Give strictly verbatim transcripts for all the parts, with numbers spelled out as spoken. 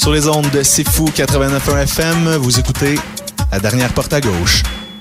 Sur les ondes de C'est Fou quatre-vingt-neuf point un F M, vous écoutez La Dernière Porte à Gauche.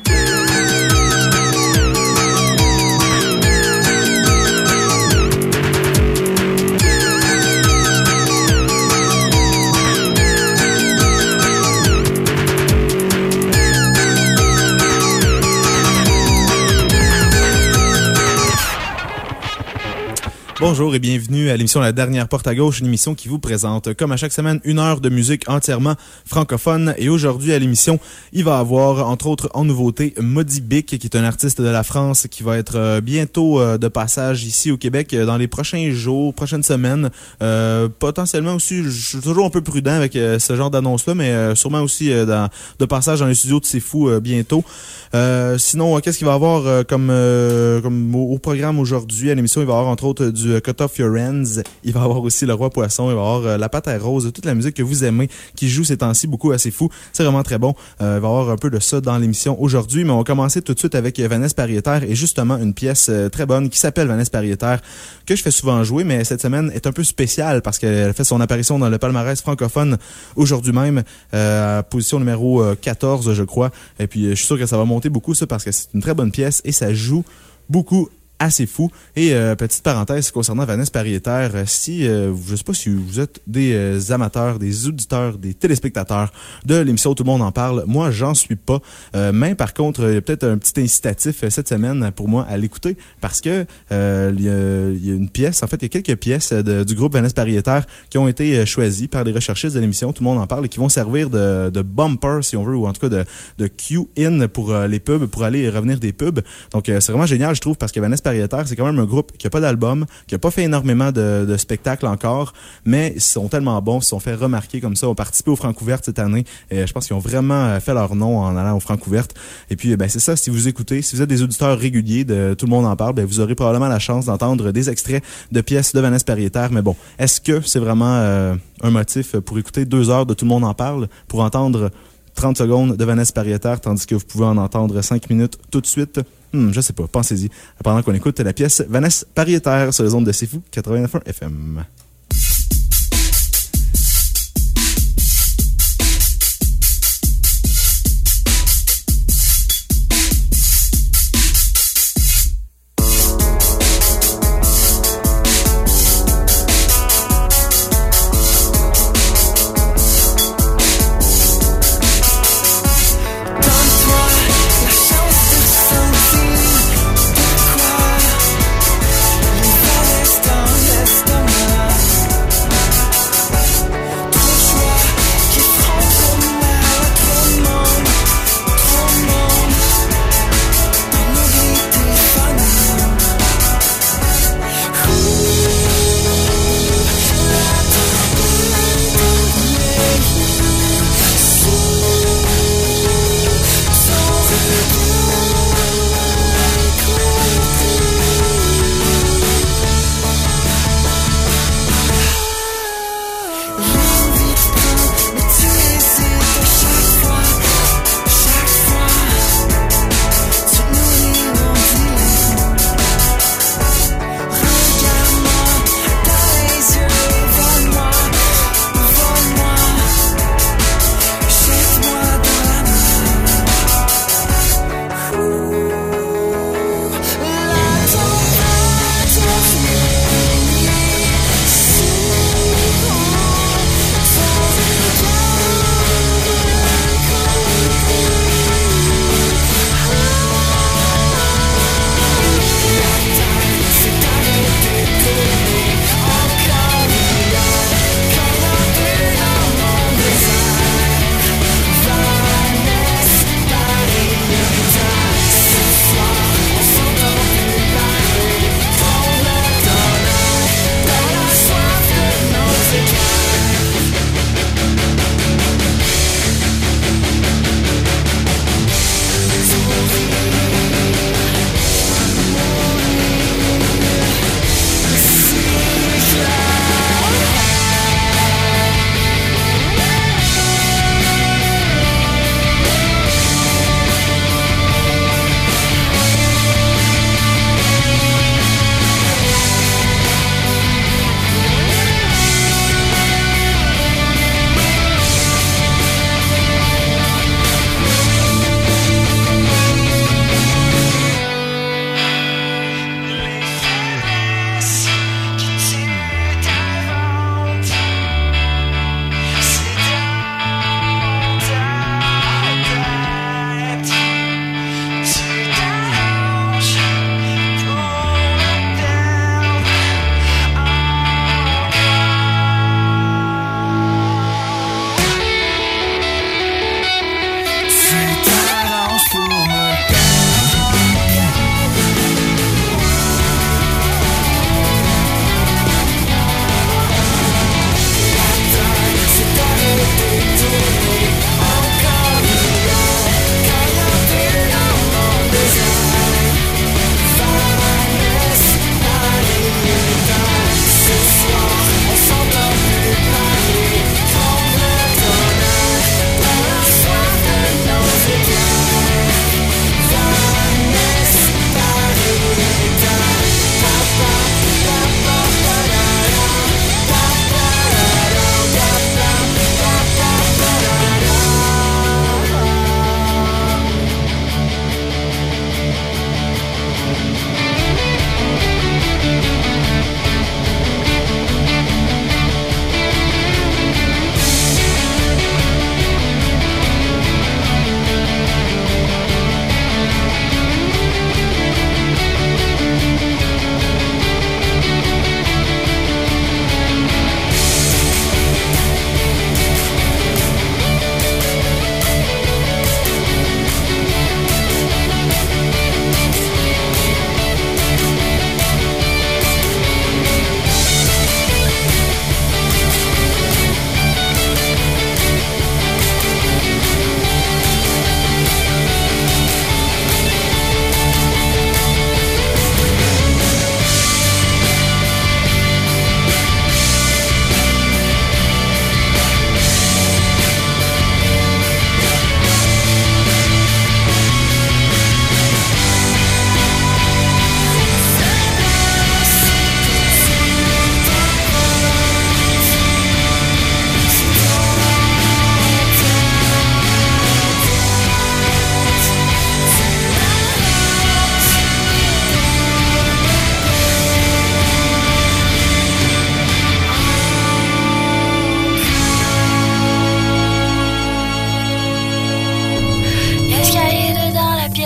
Bonjour et bienvenue à l'émission La Dernière Porte à Gauche, une émission qui vous présente, comme à chaque semaine, une heure de musique entièrement francophone. Et aujourd'hui, à l'émission, il va y avoir, entre autres, en nouveauté, Modi Bick, qui est un artiste de la France, qui va être bientôt de passage ici au Québec dans les prochains jours, prochaines semaines. Euh, potentiellement aussi, je suis toujours un peu prudent avec ce genre d'annonce-là, mais sûrement aussi dans, de passage dans les studios de C'est Fou bientôt. Euh, sinon, qu'est-ce qu'il va y avoir euh, comme, euh, comme au, au programme aujourd'hui? À l'émission, il va y avoir entre autres du Cut Off Your Ends. Il va y avoir aussi Le Roi Poisson. Il va y avoir euh, La Patère Rose, toute la musique que vous aimez, qui joue ces temps-ci beaucoup à C'est Fou. C'est vraiment très bon. Euh, il va y avoir un peu de ça dans l'émission aujourd'hui, mais on va commencer tout de suite avec Vanessa Pariétaire et justement une pièce euh, très bonne qui s'appelle Vanessa Pariétaire, que je fais souvent jouer, mais cette semaine est un peu spéciale parce qu'elle fait son apparition dans le palmarès francophone aujourd'hui même, euh, à position numéro quatorze, je crois. Et puis, je suis sûr que ça va monter beaucoup, ça, parce que c'est une très bonne pièce et ça joue beaucoup assez fou. Et euh, petite parenthèse concernant Vanessa Pariétaire, si, euh, je sais pas si vous êtes des euh, amateurs, des auditeurs, des téléspectateurs de l'émission Tout le monde en parle, moi j'en suis pas. Euh, mais par contre, il y a peut-être un petit incitatif euh, cette semaine pour moi à l'écouter parce que euh, il y a, il y a une pièce, en fait il y a quelques pièces de, du groupe Vanessa Pariétaire qui ont été euh, choisies par les recherchistes de l'émission Tout le monde en parle et qui vont servir de, de bumper si on veut, ou en tout cas de, de cue-in pour euh, les pubs, pour aller et revenir des pubs. Donc euh, c'est vraiment génial je trouve parce que Vanessa Pariétaire, c'est quand même un groupe qui n'a pas d'album, qui n'a pas fait énormément de, de spectacles encore, mais ils sont tellement bons, ils se sont fait remarquer comme ça, ont participé aux Francouvertes cette année, et je pense qu'ils ont vraiment fait leur nom en allant aux Francouvertes. Et puis, ben c'est ça, si vous écoutez, si vous êtes des auditeurs réguliers de Tout le monde en parle, ben vous aurez probablement la chance d'entendre des extraits de pièces de Vanessa Pariétaire, mais bon, est-ce que c'est vraiment euh, un motif pour écouter deux heures de Tout le monde en parle, pour entendre trente secondes de Vanessa Pariétaire, tandis que vous pouvez en entendre cinq minutes tout de suite? Hmm, je sais pas, pensez-y. Pendant qu'on écoute la pièce Vanessa Pariétaire sur les ondes de C'est Fou quatre-vingt-neuf point un F M. Dans l'estomac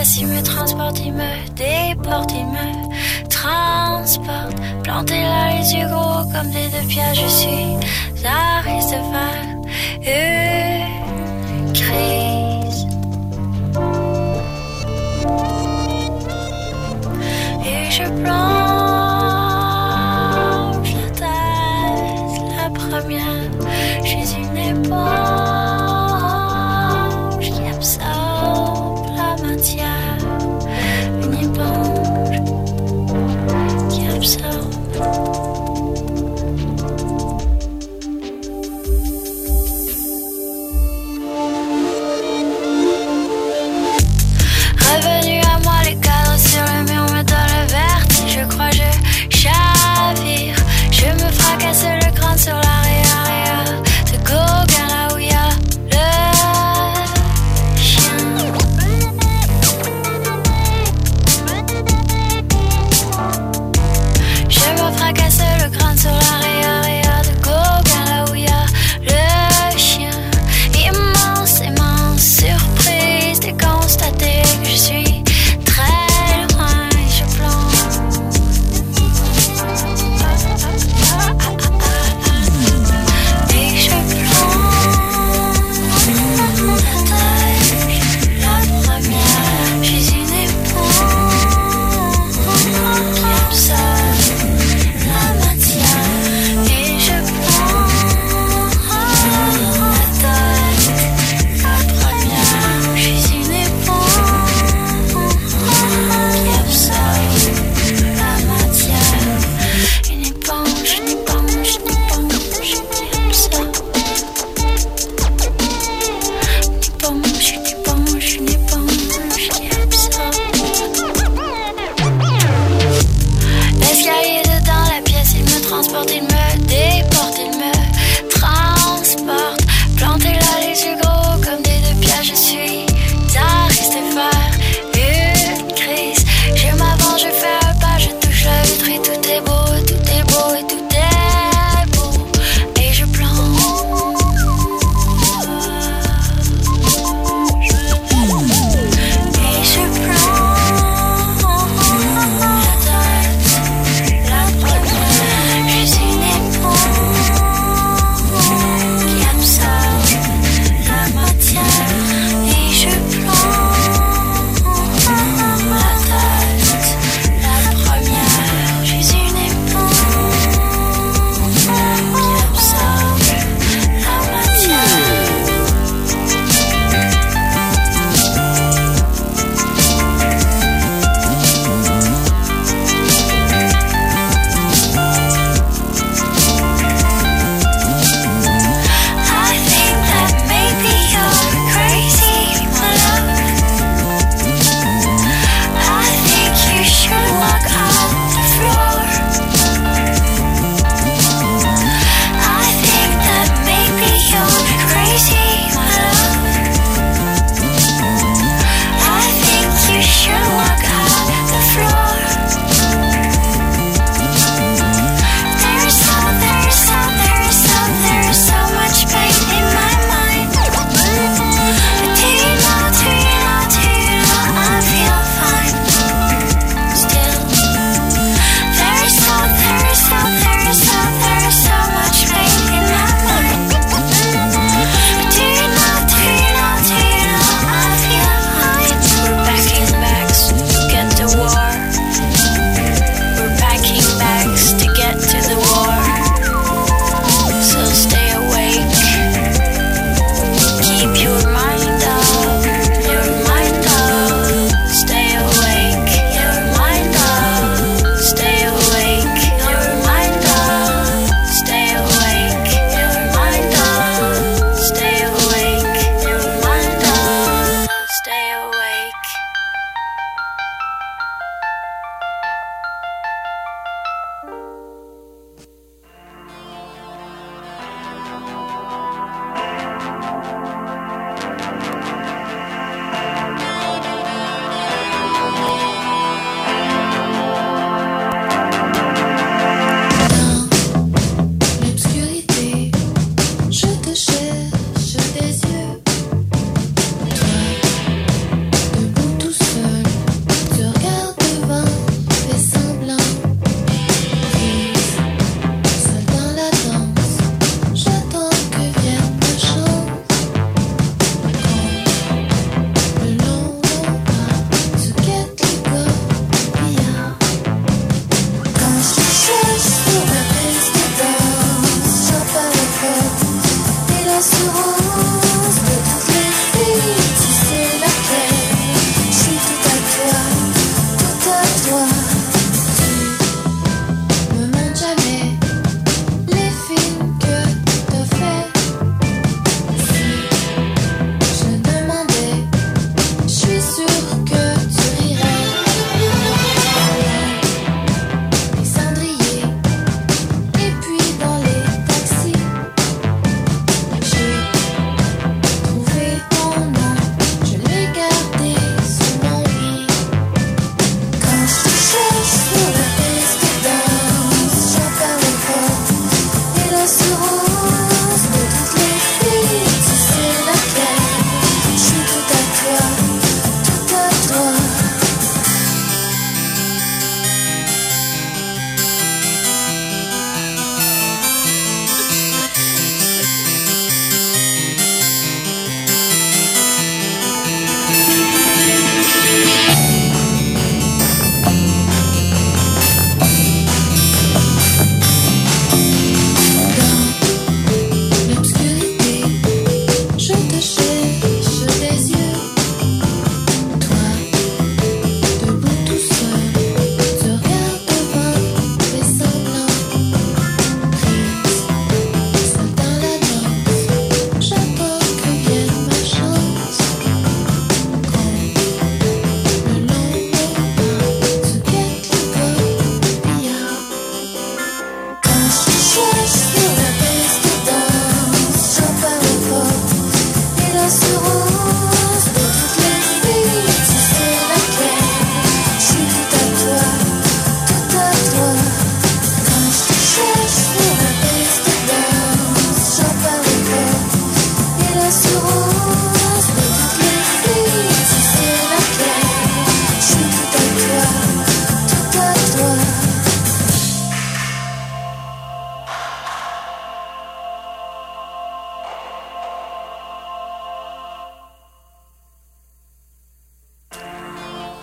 déplace, il me transporte, il me déporte, il me transporte. Planté là, les yeux gros comme des deux pierres, je suis à risque de faire une crise. Et je plonge la tête, la première, je suis une éponge qui absorbe la matière, une éponge qui absorbe. Revenu à moi, les cadres sur le mur me donnent le vertige. Je crois je chavire. Je me fracasse le crâne sur l'arrière de Gauguin, là où il y a le chien.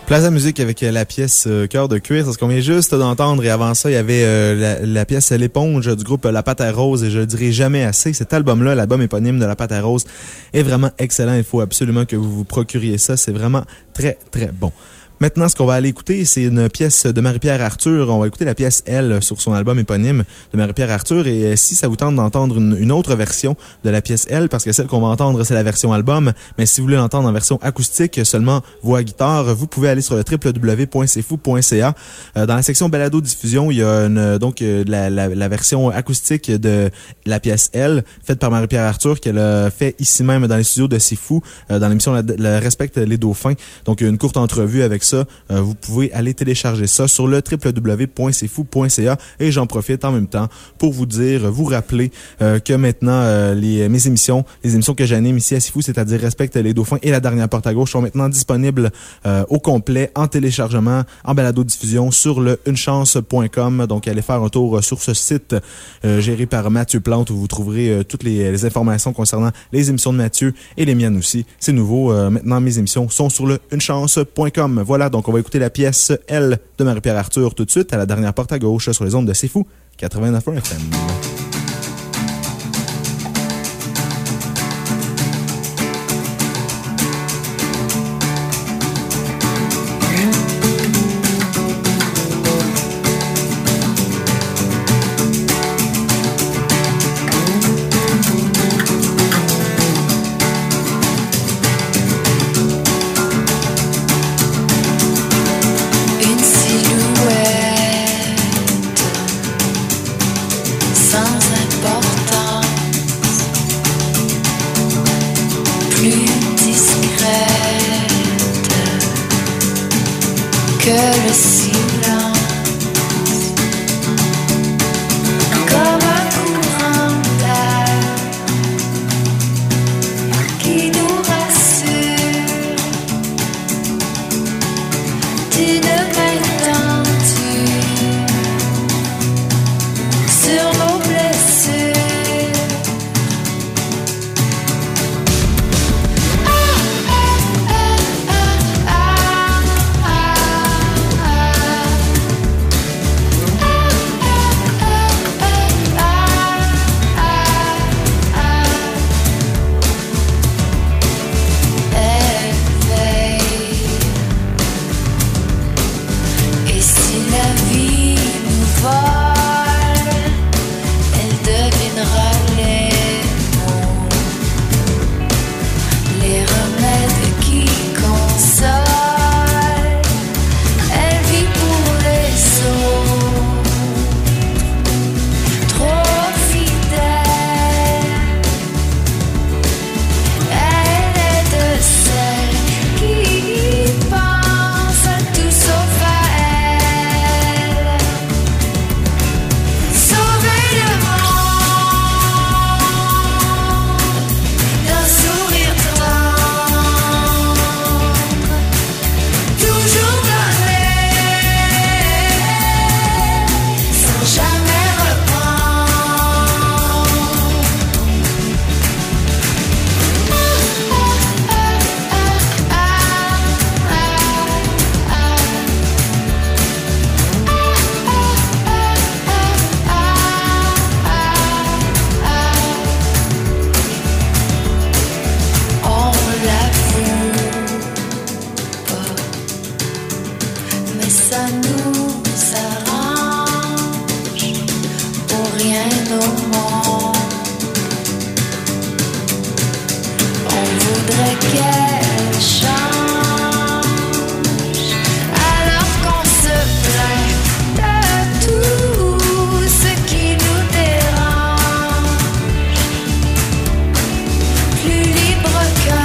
Plaza Musique avec la pièce euh, Cœur de cuir, c'est ce qu'on vient juste d'entendre. Et avant ça, il y avait euh, la, la pièce L'éponge du groupe La Pâte à Rose. Et je le dirai jamais assez, cet album-là, l'album éponyme de La Pâte à Rose, est vraiment excellent. Il faut absolument que vous vous procuriez ça. C'est vraiment très, très bon. Maintenant, ce qu'on va aller écouter, c'est une pièce de Marie-Pierre Arthur. On va écouter la pièce Elle sur son album éponyme de Marie-Pierre Arthur. Et si ça vous tente d'entendre une, une autre version de la pièce Elle, parce que celle qu'on va entendre, c'est la version album, mais si vous voulez l'entendre en version acoustique, seulement voix guitare, vous pouvez aller sur le w w w point c fou point c a. Euh, dans la section balado-diffusion, il y a une, donc la, la, la version acoustique de la pièce Elle, faite par Marie-Pierre Arthur, qu'elle a fait ici même dans les studios de C'est Fou, euh, dans l'émission la, la Respecte les dauphins. Donc, une courte entrevue avec ça. Euh, vous pouvez aller télécharger ça sur le w w w point c fou point c a et j'en profite en même temps pour vous dire, vous rappeler euh, que maintenant euh, les mes émissions, les émissions que j'anime ici à C'est Fou, c'est-à-dire Respecte les dauphins et La Dernière Porte à Gauche, sont maintenant disponibles euh, au complet en téléchargement, en balado-diffusion sur le une chance point com. Donc allez faire un tour sur ce site euh, géré par Mathieu Plante où vous trouverez euh, toutes les, les informations concernant les émissions de Mathieu et les miennes aussi. C'est nouveau, euh, maintenant mes émissions sont sur le une chance point com. Voilà, donc on va écouter la pièce Elle de Marie-Pierre Arthur tout de suite à La Dernière Porte à Gauche sur les ondes de C'est Fou quatre-vingt-neuf F M.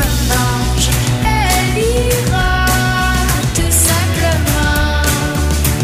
Tout simplement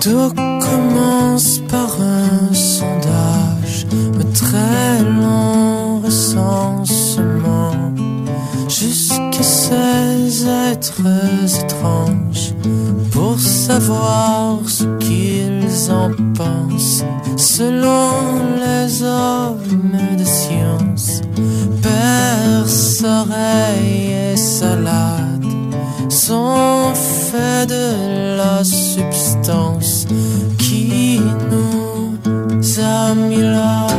Tout commence par un sondage, un très long recensement, jusqu'à ces êtres étranges, pour savoir ce qu'ils en pensent. Selon les hommes de science, perce, oreille et salade sont faits de la substance qui nous a mis là.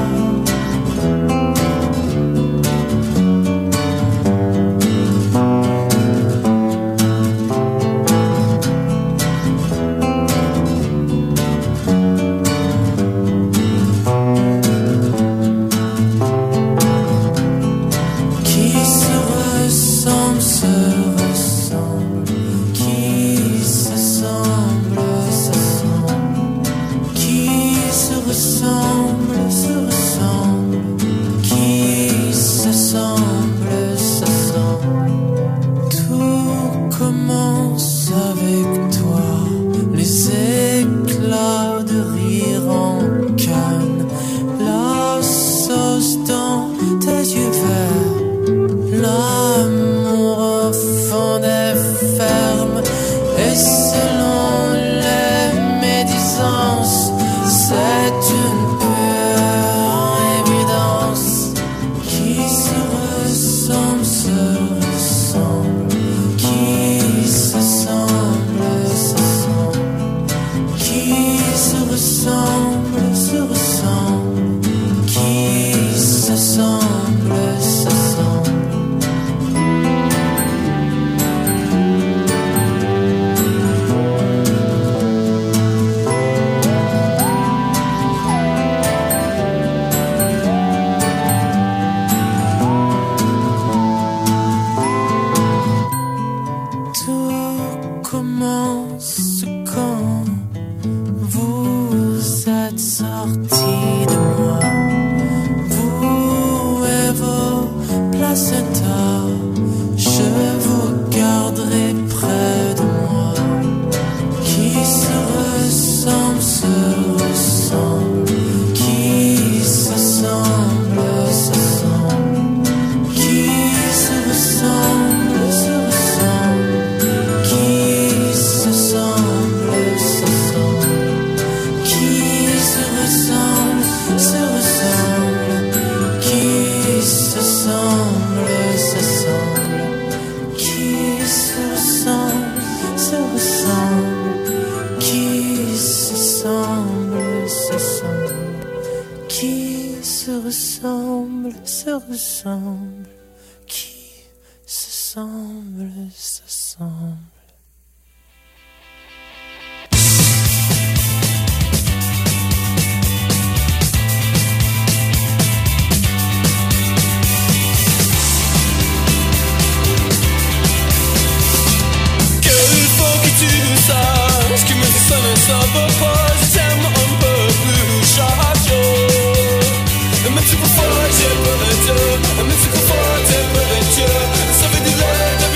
Mais tu peux faire, j'ai pas de Dieu. Mais tu peux faire, j'ai pas de Dieu. Ça fait du lait.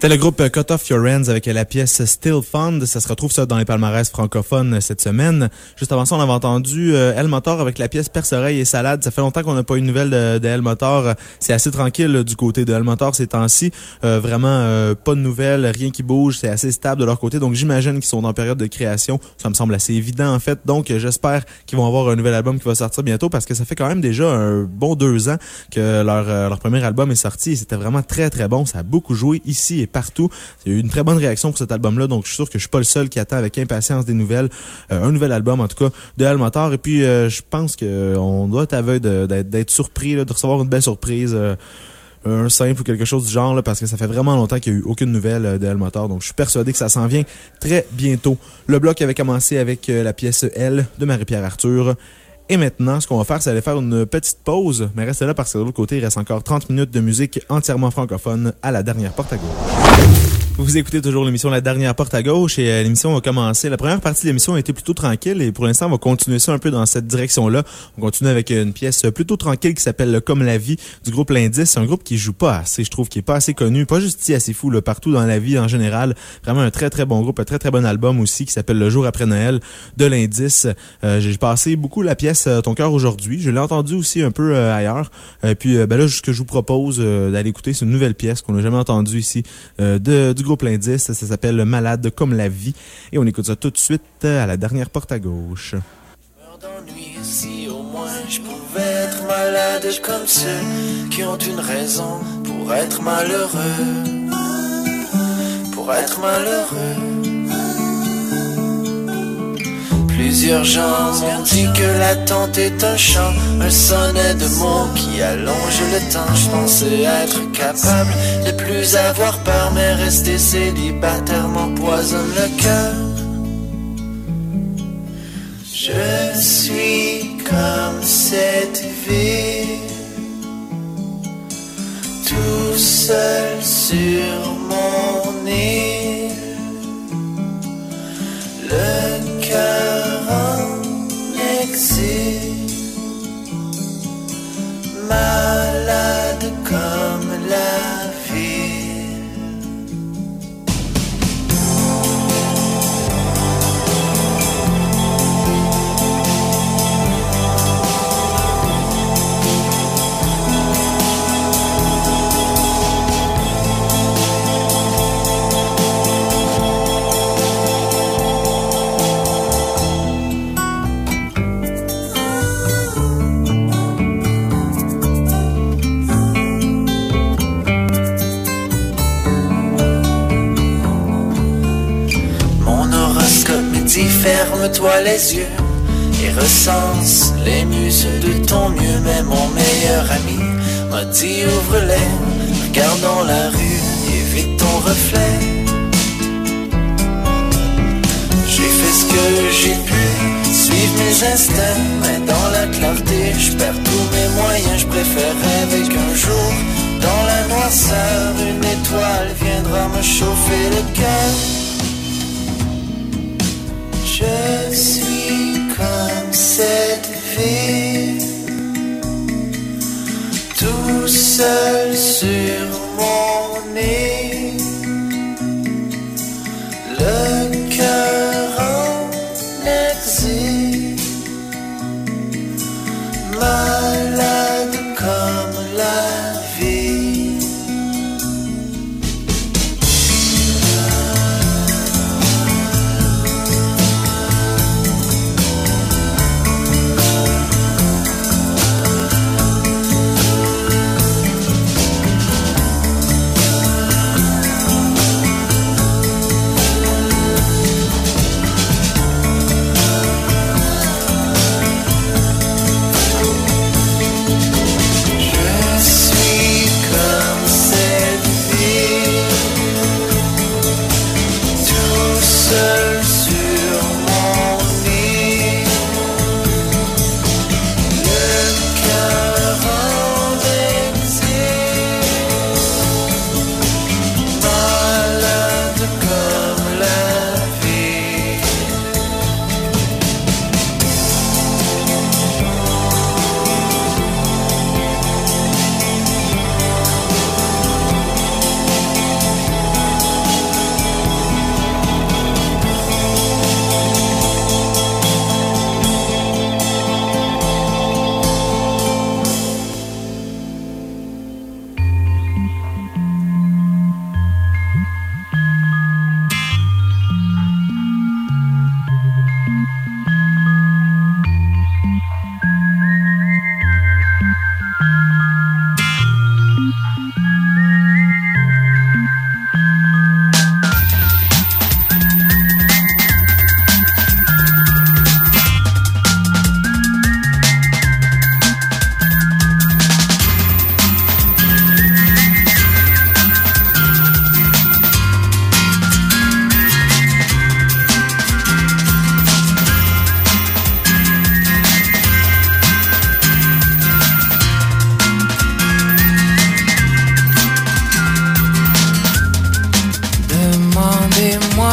C'était le groupe Cut Off Your Hands avec la pièce Still Fun. Ça se retrouve ça dans les palmarès francophones cette semaine. Juste avant ça, on avait entendu euh, El Motor avec la pièce Perce-Oreille et Salade. Ça fait longtemps qu'on n'a pas eu de nouvelles de, de El Motor. C'est assez tranquille là, du côté de El Motor ces temps-ci. Euh, vraiment euh, pas de nouvelles, rien qui bouge. C'est assez stable de leur côté. Donc j'imagine qu'ils sont en période de création. Ça me semble assez évident en fait. Donc j'espère qu'ils vont avoir un nouvel album qui va sortir bientôt parce que ça fait quand même déjà un bon deux ans que leur, euh, leur premier album est sorti. Et c'était vraiment très très bon. Ça a beaucoup joué ici et partout. Il y a eu une très bonne réaction pour cet album-là, donc je suis sûr que je suis pas le seul qui attend avec impatience des nouvelles. Euh, un nouvel album, en tout cas, de El Motor. Et puis, euh, je pense qu'on doit être aveugle de, d'être, d'être surpris, là, de recevoir une belle surprise. Euh, un simple ou quelque chose du genre, là, parce que ça fait vraiment longtemps qu'il n'y a eu aucune nouvelle euh, de El Motor. Donc, je suis persuadé que ça s'en vient très bientôt. Le bloc avait commencé avec euh, la pièce Elle de Marie-Pierre Arthur. Et maintenant, ce qu'on va faire, c'est aller faire une petite pause. Mais restez là parce que de l'autre côté, il reste encore trente minutes de musique entièrement francophone à la dernière porte à gauche. Vous écoutez toujours l'émission La Dernière Porte à Gauche et euh, l'émission va commencer. La première partie de l'émission a été plutôt tranquille et pour l'instant, on va continuer ça un peu dans cette direction-là. On continue avec une pièce plutôt tranquille qui s'appelle Comme la vie du groupe L'Indice. C'est un groupe qui joue pas assez, je trouve, qui est pas assez connu, pas juste ici assez fou, là, partout dans la vie en général. Vraiment un très très bon groupe, un très très bon album aussi qui s'appelle Le jour après Noël de L'Indice. Euh, j'ai passé beaucoup la pièce euh, Ton cœur aujourd'hui. Je l'ai entendu aussi un peu euh, ailleurs. Euh, puis euh, ben là, ce que je vous propose euh, d'aller écouter, c'est une nouvelle pièce qu'on n'a jamais entendue ici euh, de, du groupe L'Indice. Ça s'appelle Malade comme la vie. Et on écoute ça tout de suite à la dernière porte à gauche. Meurs d'ennui, si au moins je pouvais être malade comme ceux qui ont une raison pour être malheureux. Pour être malheureux. Plusieurs gens ont dit que l'attente est un chant, un sonnet de mots qui allonge le temps. Je pensais être capable de plus avoir peur, mais rester célibataire m'empoisonne le cœur. Je suis comme cette ville, tout seul sur mon île, le cœur en exil, malade comme la ville. Ferme-toi les yeux et recense les muses de ton mieux. Mais mon meilleur ami m'a dit ouvre-les, regarde dans la rue, évite ton reflet. J'ai fait ce que j'ai pu, suivre mes instincts, mais dans la clarté je perds tous mes moyens. Je préfère rêver qu'un jour dans la noirceur une étoile viendra me chauffer le cœur. Je suis comme cette ville, tout seul sur mon île, le cœur en exil, malade comme la vie.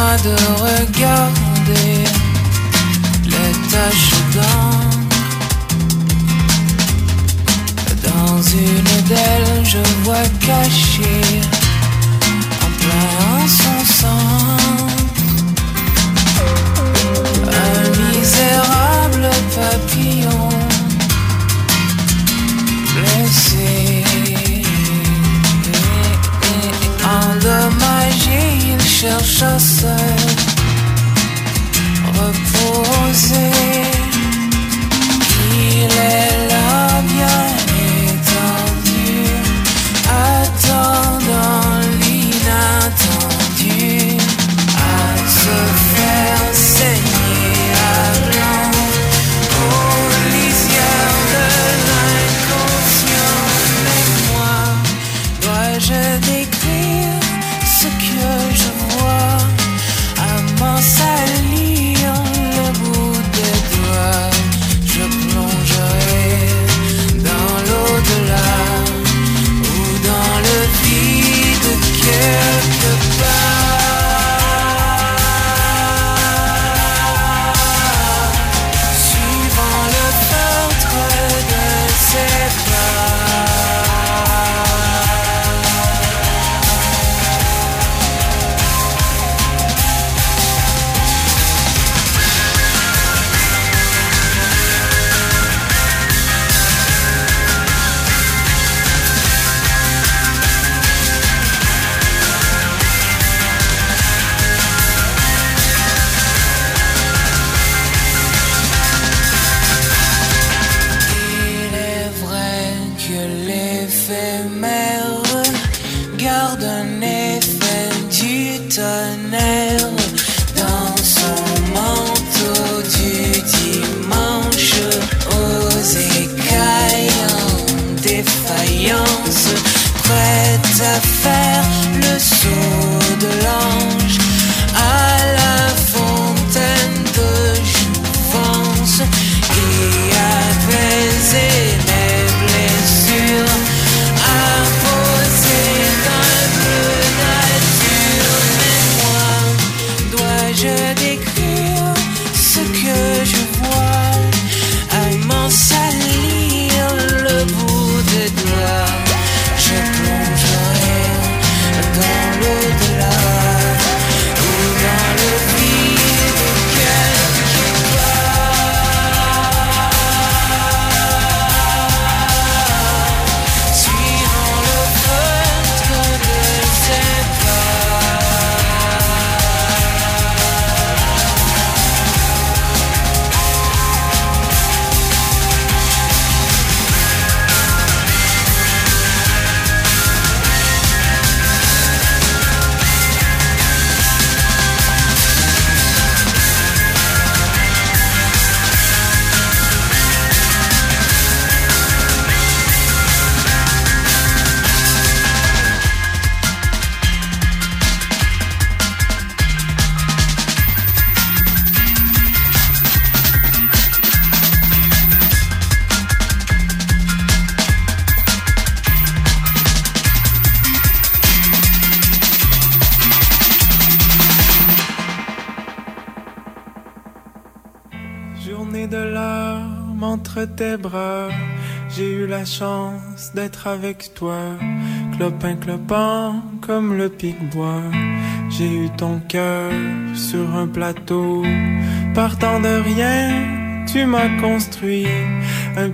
moi de regarder les taches d'encre. Dans une d'elles, je vois caché en plein son centre un misérable papillon blessé, endommagé. Il cherche à se reposer. Il est là bien étendu, attendant l'inattendu, à se faire saigner à blanc aux lisières de l'inconscient. Mais moi, dois-je décrire ce que je vois, à m'en salir le bout des doigts? Je plongerai dans l'au-delà ou dans le vide quelque part, suivant le meurtre de ses pas. Il est vrai que l'éphémère garde un effet du tonnerre dans son manteau du dimanche, aux écailles en défaillance, prête à faire le saut de l'ange à la fontaine de jouvence et apaiser les blessures, imposer un peu nature. Mais moi, dois-je décrire ce que je vois, à m'en salir le bout des doigts? Je plongerai dans l'au-delà ou dans le vide quelque part, suivant le meurtre de ses pas. Journée de larmes entre tes bras, j'ai eu la chance d'être avec toi. Clopin clopant comme le pic-bois, j'ai eu ton cœur sur un plateau. Partant de rien, tu m'as construit un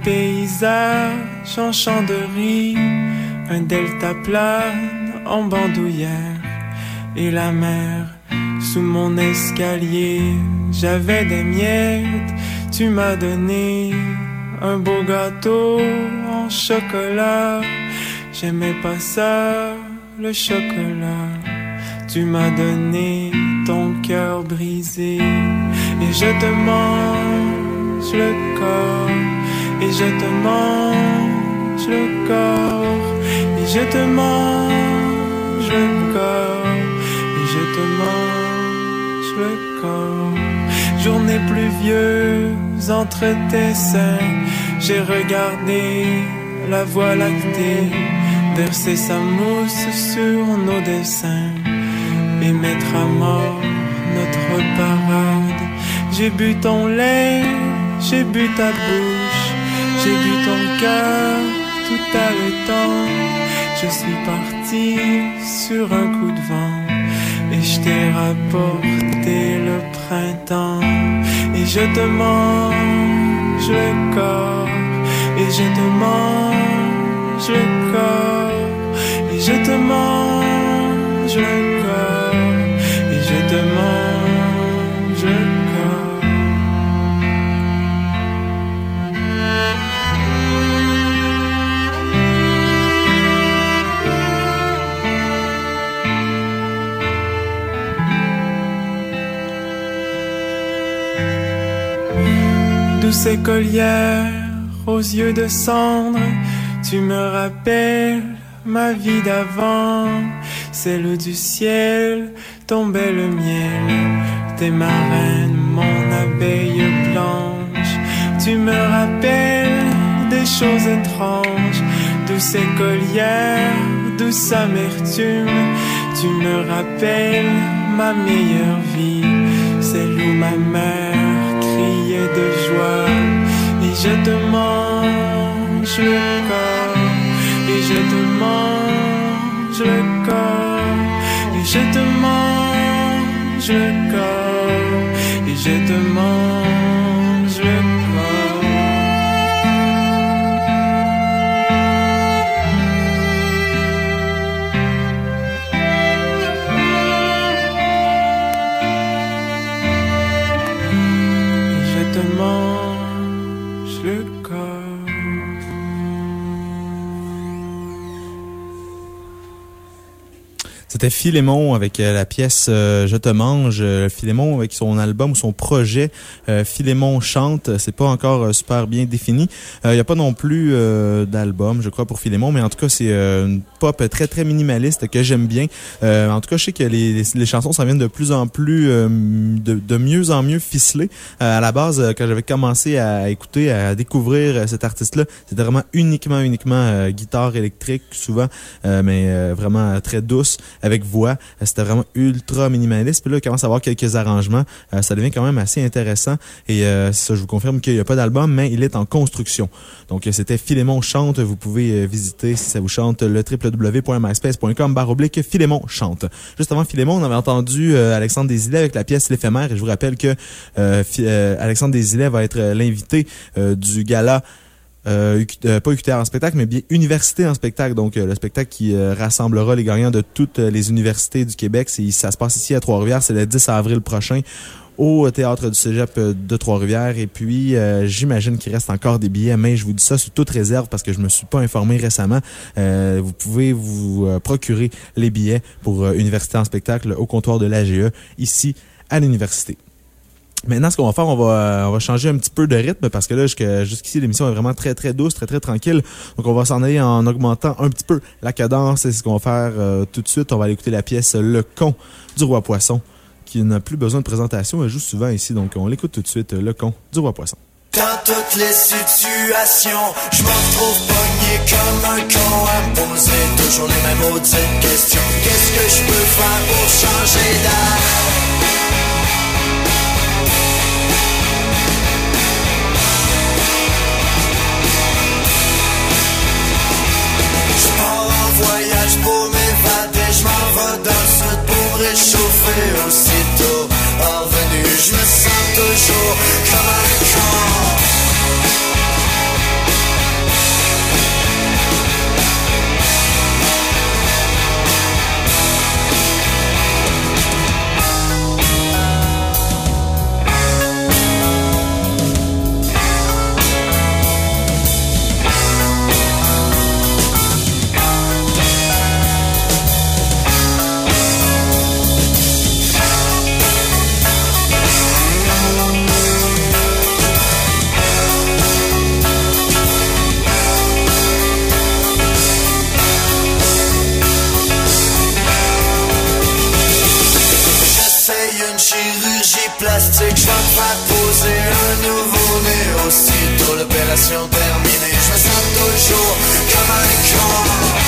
paysage en champ de riz, un delta plane en bandoulière et la mer sous mon escalier. J'avais des miettes, tu m'as donné un beau gâteau en chocolat. J'aimais pas ça, le chocolat. Tu m'as donné ton cœur brisé et je te mange le corps, et je te mange le corps, et je te mange le corps, et je te mange le corps. Journée pluvieuse entre tes seins, j'ai regardé la voie lactée verser sa mousse sur nos dessins et mettre à mort notre parade. J'ai bu ton lait, j'ai bu ta bouche, j'ai bu ton cœur tout allaitant. Je suis parti sur un coup de vent et je t'ai rapporté le printemps. Et je te mange le corps, et je te mange le corps, et je te mange le corps, et je te mange le corps. Douce écolière aux yeux de cendre, tu me rappelles ma vie d'avant. Celle où du ciel tombait le miel, t'es ma reine, mon abeille blanche. Tu me rappelles des choses étranges, douce écolière, douce amertume. Tu me rappelles ma meilleure vie, celle où ma mère criait de joie. Et je te mange le corps, et je te mange le corps, et je te mange le corps, et je te mange le corps. Et je te mange le corps. C'était Philémon avec euh, la pièce euh, Je te mange. Euh, Philémon avec son album ou son projet euh, Philémon chante. C'est pas encore euh, super bien défini. Il euh, n'y a pas non plus euh, d'album, je crois, pour Philémon, mais en tout cas, c'est euh, une pop très, très minimaliste que j'aime bien. Euh, en tout cas, je sais que les, les, les chansons s'en viennent de plus en plus, euh, de, de mieux en mieux ficelées. Euh, à la base, euh, quand j'avais commencé à écouter, à découvrir euh, cet artiste-là, c'était vraiment uniquement, uniquement euh, guitare électrique, souvent, euh, mais euh, vraiment euh, très douce, avec voix. C'était vraiment ultra minimaliste. Puis là, il commence à avoir quelques arrangements. Euh, ça devient quand même assez intéressant. Et euh, ça, je vous confirme qu'il n'y a pas d'album, mais il est en construction. Donc, c'était Philémon chante. Vous pouvez euh, visiter, si ça vous chante, le w w w point myspace point com barre oblique Philémon chante. Juste avant Philémon, on avait entendu euh, Alexandre Desilets avec la pièce L'éphémère. Et je vous rappelle que euh, euh, Alexandre Desilets va être l'invité euh, du gala Euh, euh, pas U Q T R en spectacle, mais bien Université en spectacle. Donc, euh, le spectacle qui euh, rassemblera les gagnants de toutes euh, les universités du Québec. C'est, ça se passe ici à Trois-Rivières. C'est le dix avril prochain au Théâtre du Cégep de Trois-Rivières. Et puis, euh, j'imagine qu'il reste encore des billets, mais je vous dis ça sous toute réserve parce que je me suis pas informé récemment. Euh, vous pouvez vous euh, procurer les billets pour euh, Université en spectacle au comptoir de l'A G E ici à l'université. Maintenant, ce qu'on va faire, on va, on va changer un petit peu de rythme parce que là, jusqu'ici, l'émission est vraiment très, très douce, très, très tranquille. Donc, on va s'en aller en augmentant un petit peu la cadence. C'est ce qu'on va faire euh, tout de suite. On va aller écouter la pièce Le Con du Roi Poisson, qui n'a plus besoin de présentation. Elle joue souvent ici. Donc, on l'écoute tout de suite. Le Con du Roi Poisson. Dans toutes les situations, je me retrouve pogné comme un con à me poser toujours les mêmes maudites questions. Qu'est-ce que je peux faire pour changer d'air? Voyage pour m'évader, je m'en vais dans le sud pour me réchauffer. Aussitôt revenu, je me sens toujours comme un con. Plastique, je vais me faire poser un nouveau-né. Aussitôt l'opération terminée, je me sens toujours comme un con.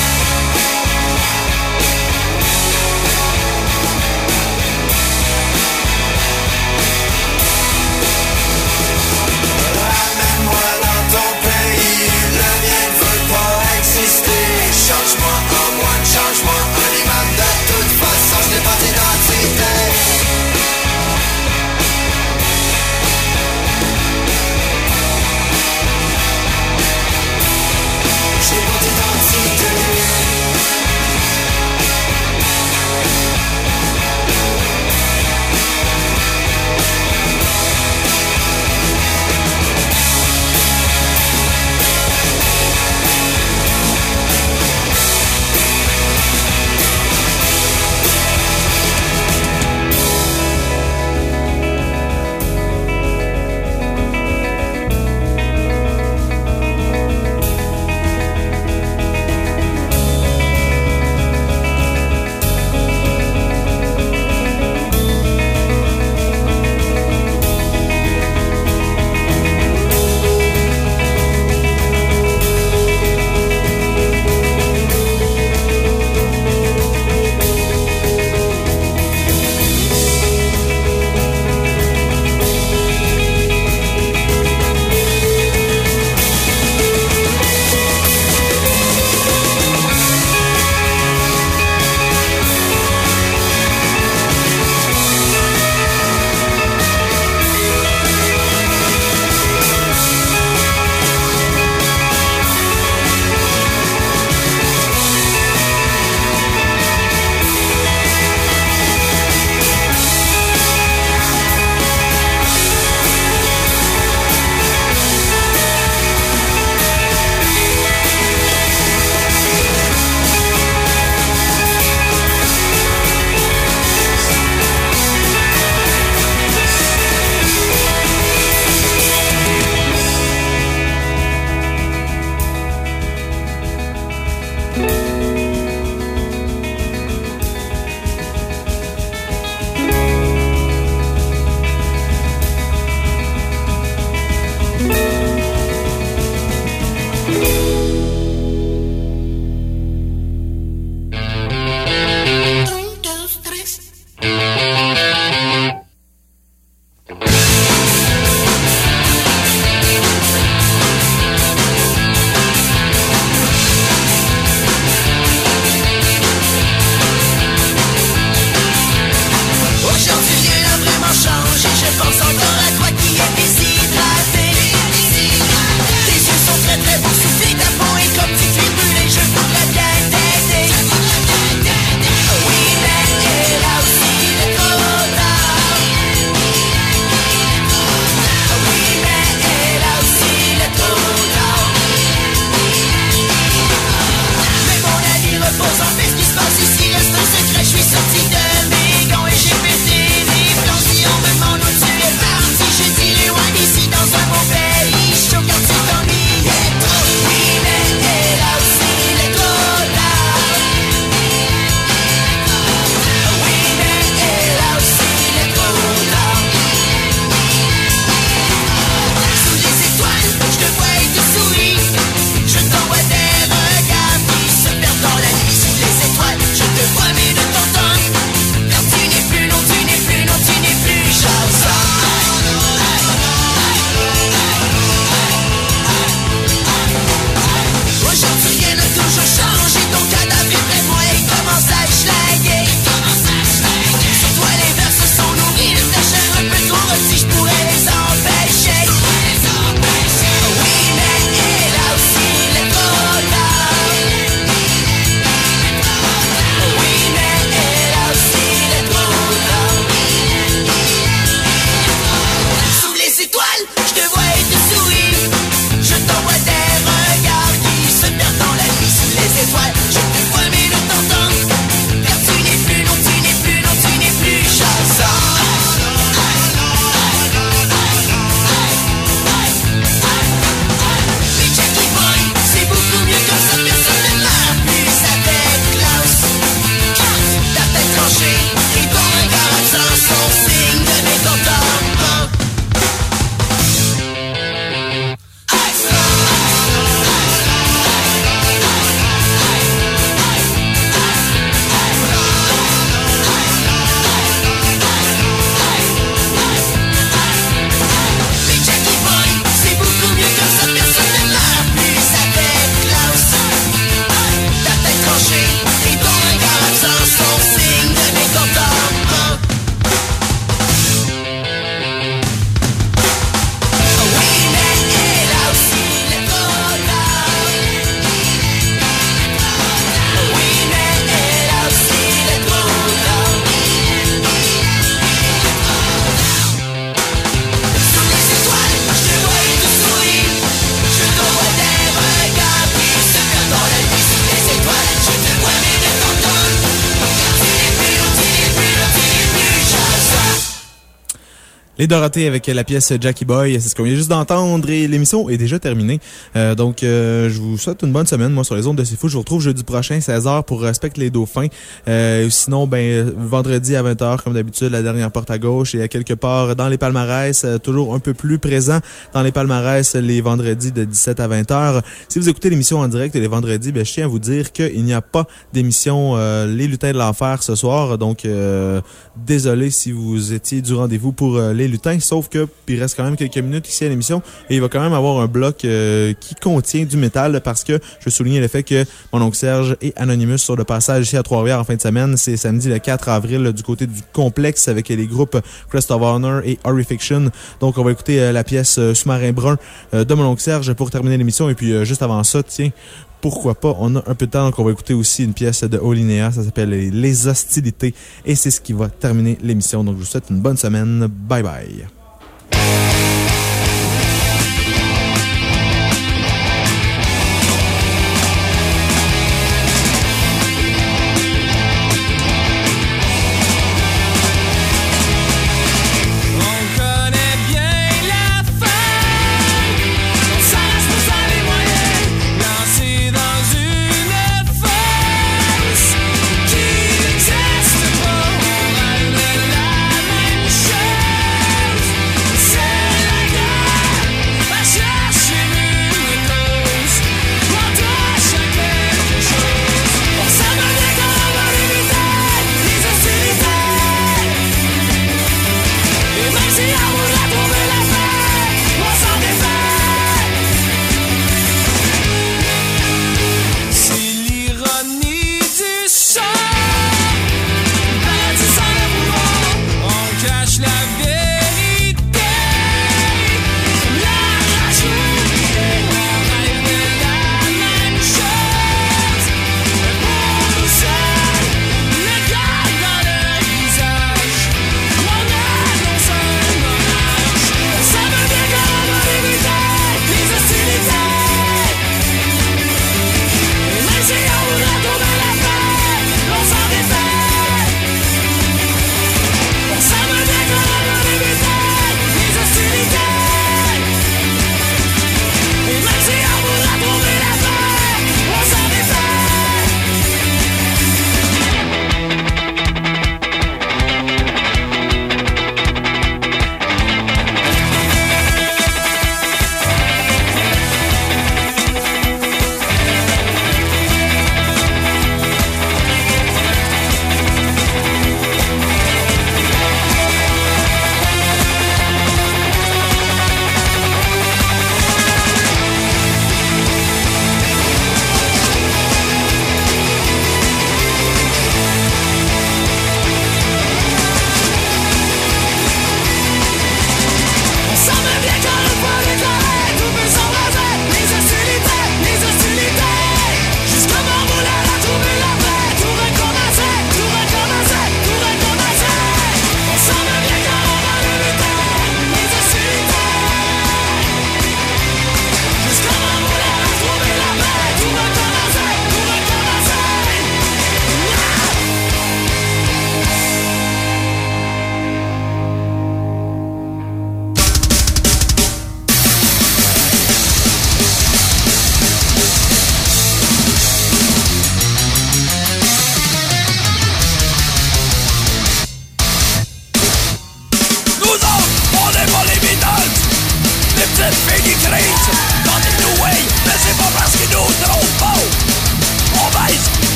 Les Dorothées avec la pièce Jackie Boy, c'est ce qu'on vient juste d'entendre et l'émission est déjà terminée. Euh, donc, euh, je vous souhaite une bonne semaine, moi, sur les ondes de C'est Fou. Je vous retrouve jeudi prochain, seize heures, pour Respect les Dauphins. Euh, sinon, ben, vendredi à vingt heures, comme d'habitude, la dernière porte à gauche et à quelque part dans les palmarès, euh, toujours un peu plus présent dans les palmarès les vendredis de dix-sept à vingt heures. Si vous écoutez l'émission en direct les vendredis, ben, je tiens à vous dire qu'il n'y a pas d'émission euh, Les Lutins de l'Enfer ce soir. Donc, euh, désolé si vous étiez du rendez-vous pour euh, les Lutins, sauf que il reste quand même quelques minutes ici à l'émission et il va quand même avoir un bloc euh, qui contient du métal parce que je veux souligner le fait que mon oncle Serge et Anonymous sur le passage ici à Trois-Rivières en fin de semaine. C'est samedi le quatre avril là, du côté du complexe avec les groupes Crest of Honor et Horrifiction. Donc on va écouter euh, la pièce euh, Sous-marin brun euh, de mon oncle Serge pour terminer l'émission et puis euh, juste avant ça, tiens, pourquoi pas, on a un peu de temps, donc on va écouter aussi une pièce de Olinéa, ça s'appelle Les Hostilités, et c'est ce qui va terminer l'émission. Donc je vous souhaite une bonne semaine, bye bye.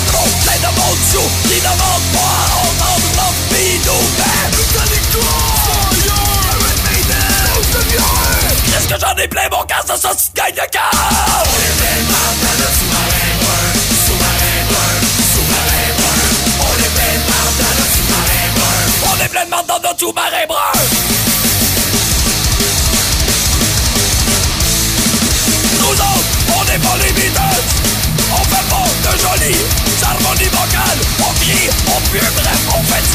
Qui demande pas à entendre notre vie nous-mêmes. est plein mon casque de sauce de gagne de cœur. On est plein de marde dans notre sous-marin brun, sous-marin brun, sous-marin brun. On est plein de marde dans notre sous-marin brun. On est plein de marde dans notre sous-marin brun. Nous autres, on est pas les Beatles. On fait pas de jolies harmonies vocales. On crie, on pue, bref, on fait